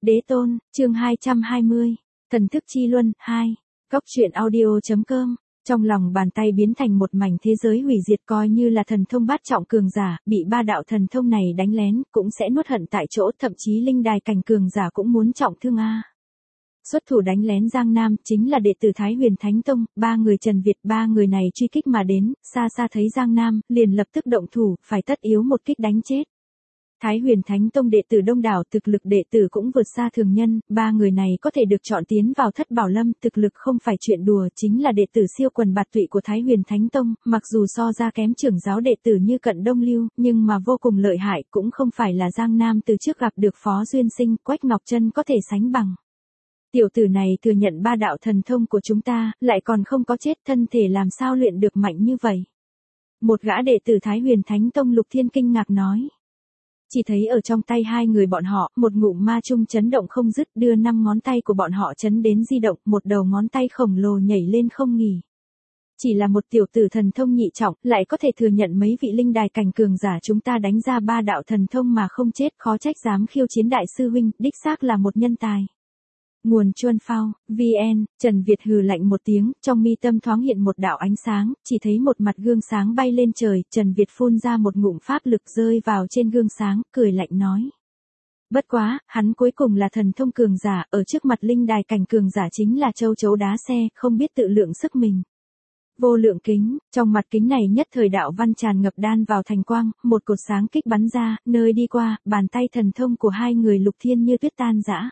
Đế tôn, chương 220. Thần thức chi luân, 2. Cốc truyện audio.com. Trong lòng bàn tay biến thành một mảnh thế giới hủy diệt, coi như là thần thông bát trọng cường giả, bị ba đạo thần thông này đánh lén, cũng sẽ nuốt hận tại chỗ, thậm chí linh đài cảnh cường giả cũng muốn trọng thương a. Xuất thủ đánh lén Giang Nam, chính là đệ tử Thái Huyền Thánh Tông, ba người Trần Việt, ba người này truy kích mà đến, xa xa thấy Giang Nam, liền lập tức động thủ, phải tất yếu một kích đánh chết. Thái Huyền Thánh Tông đệ tử đông đảo, thực lực đệ tử cũng vượt xa thường nhân, ba người này có thể được chọn tiến vào Thất Bảo Lâm, thực lực không phải chuyện đùa, chính là đệ tử siêu quần bạt tụy của Thái Huyền Thánh Tông, mặc dù so ra kém trưởng giáo đệ tử như Cận Đông Lưu, nhưng mà vô cùng lợi hại, cũng không phải là Giang Nam từ trước gặp được Phó Duyên Sinh, Quách Ngọc Trân có thể sánh bằng. Tiểu tử này thừa nhận ba đạo thần thông của chúng ta, lại còn không có chết, thân thể làm sao luyện được mạnh như vậy? Một gã đệ tử Thái Huyền Thánh Tông Lục Thiên kinh ngạc nói. Chỉ thấy ở trong tay hai người bọn họ, một ngụm ma chung chấn động không dứt, đưa 5 ngón tay của bọn họ chấn đến di động, một đầu ngón tay khổng lồ nhảy lên không nghỉ. Chỉ là một tiểu tử thần thông nhị trọng, lại có thể thừa nhận mấy vị linh đài cảnh cường giả chúng ta đánh ra ba đạo thần thông mà không chết, khó trách dám khiêu chiến đại sư huynh, đích xác là một nhân tài. Nguồn Chuân Phao, VN, Trần Việt hừ lạnh một tiếng, trong mi tâm thoáng hiện một đạo ánh sáng, chỉ thấy một mặt gương sáng bay lên trời, Trần Việt phun ra một ngụm pháp lực rơi vào trên gương sáng, cười lạnh nói. Bất quá, hắn cuối cùng là thần thông cường giả, ở trước mặt linh đài cảnh cường giả chính là châu chấu đá xe, không biết tự lượng sức mình. Vô lượng kính, trong mặt kính này nhất thời đạo văn tràn ngập đan vào thành quang, một cột sáng kích bắn ra, nơi đi qua, bàn tay thần thông của hai người Lục Thiên như tuyết tan rã.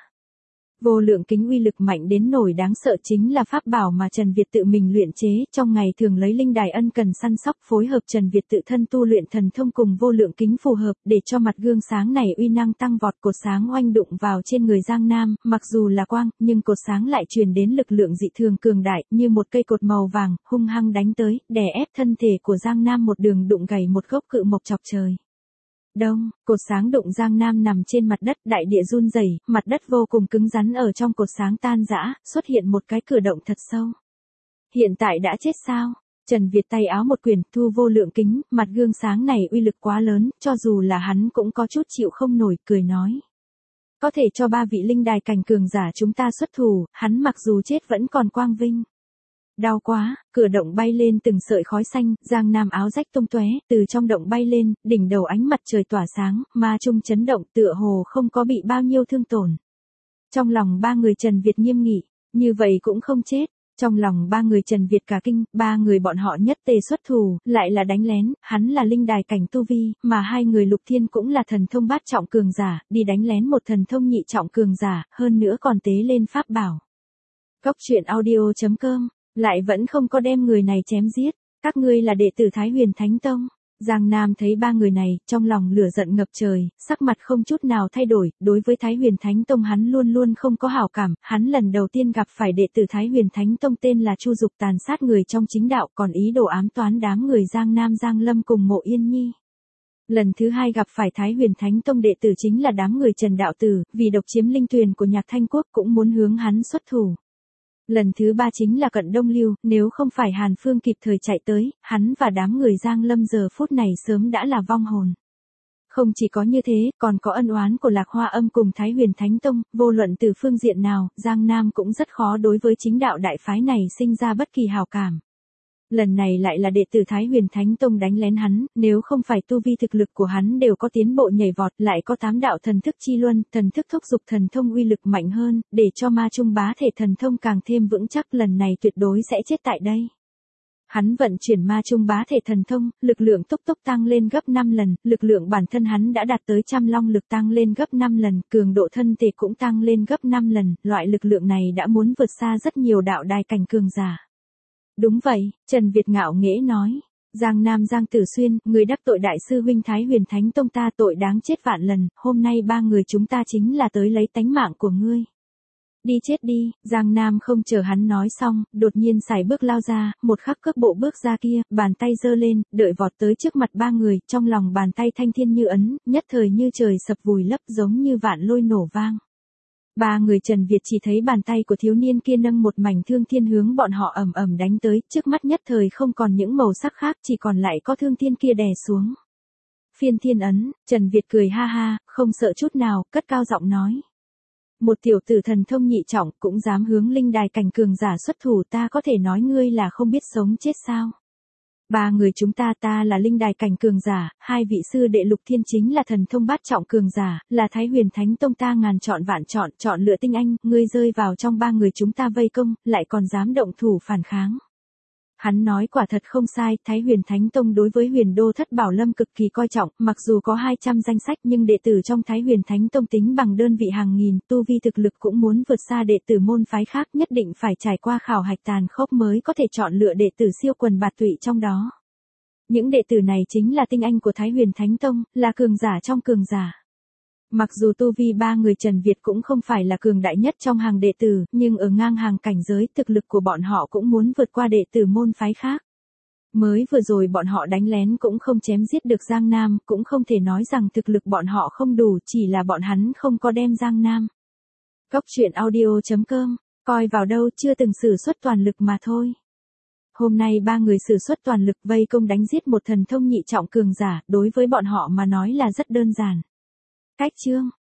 Vô lượng kính uy lực mạnh đến nổi đáng sợ, chính là pháp bảo mà Trần Việt tự mình luyện chế, trong ngày thường lấy linh đài ân cần săn sóc, phối hợp Trần Việt tự thân tu luyện thần thông cùng vô lượng kính phù hợp, để cho mặt gương sáng này uy năng tăng vọt, cột sáng oanh đụng vào trên người Giang Nam, mặc dù là quang, nhưng cột sáng lại truyền đến lực lượng dị thường cường đại, như một cây cột màu vàng, hung hăng đánh tới, đè ép thân thể của Giang Nam một đường đụng gãy một gốc cự mộc chọc trời. Đông, cột sáng đụng Giang Nam nằm trên mặt đất, đại địa run rẩy, mặt đất vô cùng cứng rắn, ở trong cột sáng tan rã, xuất hiện một cái cửa động thật sâu. Hiện tại đã chết sao? Trần Việt tay áo một quyền, thu vô lượng kính, mặt gương sáng này uy lực quá lớn, cho dù là hắn cũng có chút chịu không nổi, cười nói. Có thể cho ba vị linh đài cảnh cường giả chúng ta xuất thủ, hắn mặc dù chết vẫn còn quang vinh. Đau quá, cửa động bay lên từng sợi khói xanh, Giang Nam áo rách tung tóe, từ trong động bay lên, đỉnh đầu ánh mặt trời tỏa sáng, ma chung chấn động, tựa hồ không có bị bao nhiêu thương tổn. Trong lòng ba người Trần Việt nghiêm nghị, như vậy cũng không chết. Trong lòng ba người Trần Việt cả kinh, ba người bọn họ nhất tề xuất thủ, lại là đánh lén, hắn là linh đài cảnh tu vi, mà hai người Lục Thiên cũng là thần thông bát trọng cường giả, đi đánh lén một thần thông nhị trọng cường giả, hơn nữa còn tế lên pháp bảo. Cốc truyện audio.com. Lại vẫn không có đem người này chém giết, các ngươi là đệ tử Thái Huyền Thánh Tông. Giang Nam thấy ba người này, trong lòng lửa giận ngập trời, sắc mặt không chút nào thay đổi, đối với Thái Huyền Thánh Tông hắn luôn luôn không có hảo cảm, hắn lần đầu tiên gặp phải đệ tử Thái Huyền Thánh Tông tên là Chu Dục tàn sát người trong chính đạo, còn ý đồ ám toán đám người Giang Nam Giang Lâm cùng Mộ Yên Nhi. Lần thứ hai gặp phải Thái Huyền Thánh Tông đệ tử chính là đám người Trần Đạo Tử, vì độc chiếm linh tuyền của Nhạc Thanh Quốc cũng muốn hướng hắn xuất thủ. Lần thứ ba chính là Cận Đông Lưu, nếu không phải Hàn Phương kịp thời chạy tới, hắn và đám người Giang Lâm giờ phút này sớm đã là vong hồn. Không chỉ có như thế, còn có ân oán của Lạc Hoa Âm cùng Thái Huyền Thánh Tông, vô luận từ phương diện nào, Giang Nam cũng rất khó đối với chính đạo đại phái này sinh ra bất kỳ hảo cảm. Lần này lại là đệ tử Thái Huyền Thánh Tông đánh lén hắn, nếu không phải tu vi thực lực của hắn đều có tiến bộ nhảy vọt, lại có 8 đạo thần thức chi luân, thần thức thúc dục thần thông uy lực mạnh hơn, để cho ma chung bá thể thần thông càng thêm vững chắc, lần này tuyệt đối sẽ chết tại đây. Hắn vận chuyển ma chung bá thể thần thông, lực lượng tốc tăng lên gấp 5 lần, lực lượng bản thân hắn đã đạt tới trăm long lực tăng lên gấp 5 lần, cường độ thân thể cũng tăng lên gấp 5 lần, loại lực lượng này đã muốn vượt xa rất nhiều đạo đài cảnh cường giả. Đúng vậy, Trần Việt ngạo nghễ nói. Giang Nam Giang Tử Xuyên, người đắc tội đại sư huynh Thái Huyền Thánh Tông ta, tội đáng chết vạn lần, hôm nay ba người chúng ta chính là tới lấy tánh mạng của ngươi. Đi chết đi, Giang Nam không chờ hắn nói xong, đột nhiên sải bước lao ra, một khắc cước bộ bước ra kia, bàn tay giơ lên, đợi vọt tới trước mặt ba người, trong lòng bàn tay thanh thiên như ấn, nhất thời như trời sập vùi lấp, giống như vạn lôi nổ vang. Ba người Trần Việt chỉ thấy bàn tay của thiếu niên kia nâng một mảnh thương thiên hướng bọn họ ầm ầm đánh tới, trước mắt nhất thời không còn những màu sắc khác, chỉ còn lại có thương thiên kia đè xuống. Phiên thiên ấn, Trần Việt cười ha ha, không sợ chút nào, cất cao giọng nói. Một tiểu tử thần thông nhị trọng cũng dám hướng linh đài cảnh cường giả xuất thủ, ta có thể nói ngươi là không biết sống chết sao? Ba người chúng ta là linh đài cảnh cường giả, hai vị sư đệ Lục Thiên chính là thần thông bát trọng cường giả, là Thái Huyền Thánh Tông ta ngàn chọn vạn chọn lựa tinh anh, ngươi rơi vào trong ba người chúng ta vây công, lại còn dám động thủ phản kháng. Hắn nói quả thật không sai, Thái Huyền Thánh Tông đối với Huyền Đô Thất Bảo Lâm cực kỳ coi trọng, mặc dù có 200 danh sách nhưng đệ tử trong Thái Huyền Thánh Tông tính bằng đơn vị hàng nghìn, tu vi thực lực cũng muốn vượt xa đệ tử môn phái khác, nhất định phải trải qua khảo hạch tàn khốc mới có thể chọn lựa đệ tử siêu quần bạt tụy trong đó. Những đệ tử này chính là tinh anh của Thái Huyền Thánh Tông, là cường giả trong cường giả. Mặc dù tu vi ba người Trần Việt cũng không phải là cường đại nhất trong hàng đệ tử, nhưng ở ngang hàng cảnh giới thực lực của bọn họ cũng muốn vượt qua đệ tử môn phái khác. Mới vừa rồi bọn họ đánh lén cũng không chém giết được Giang Nam, cũng không thể nói rằng thực lực bọn họ không đủ, chỉ là bọn hắn không có đem Giang Nam. Góc truyện audio.com, coi vào đâu, chưa từng sử xuất toàn lực mà thôi. Hôm nay ba người sử xuất toàn lực vây công đánh giết một thần thông nhị trọng cường giả, đối với bọn họ mà nói là rất đơn giản. Cách chương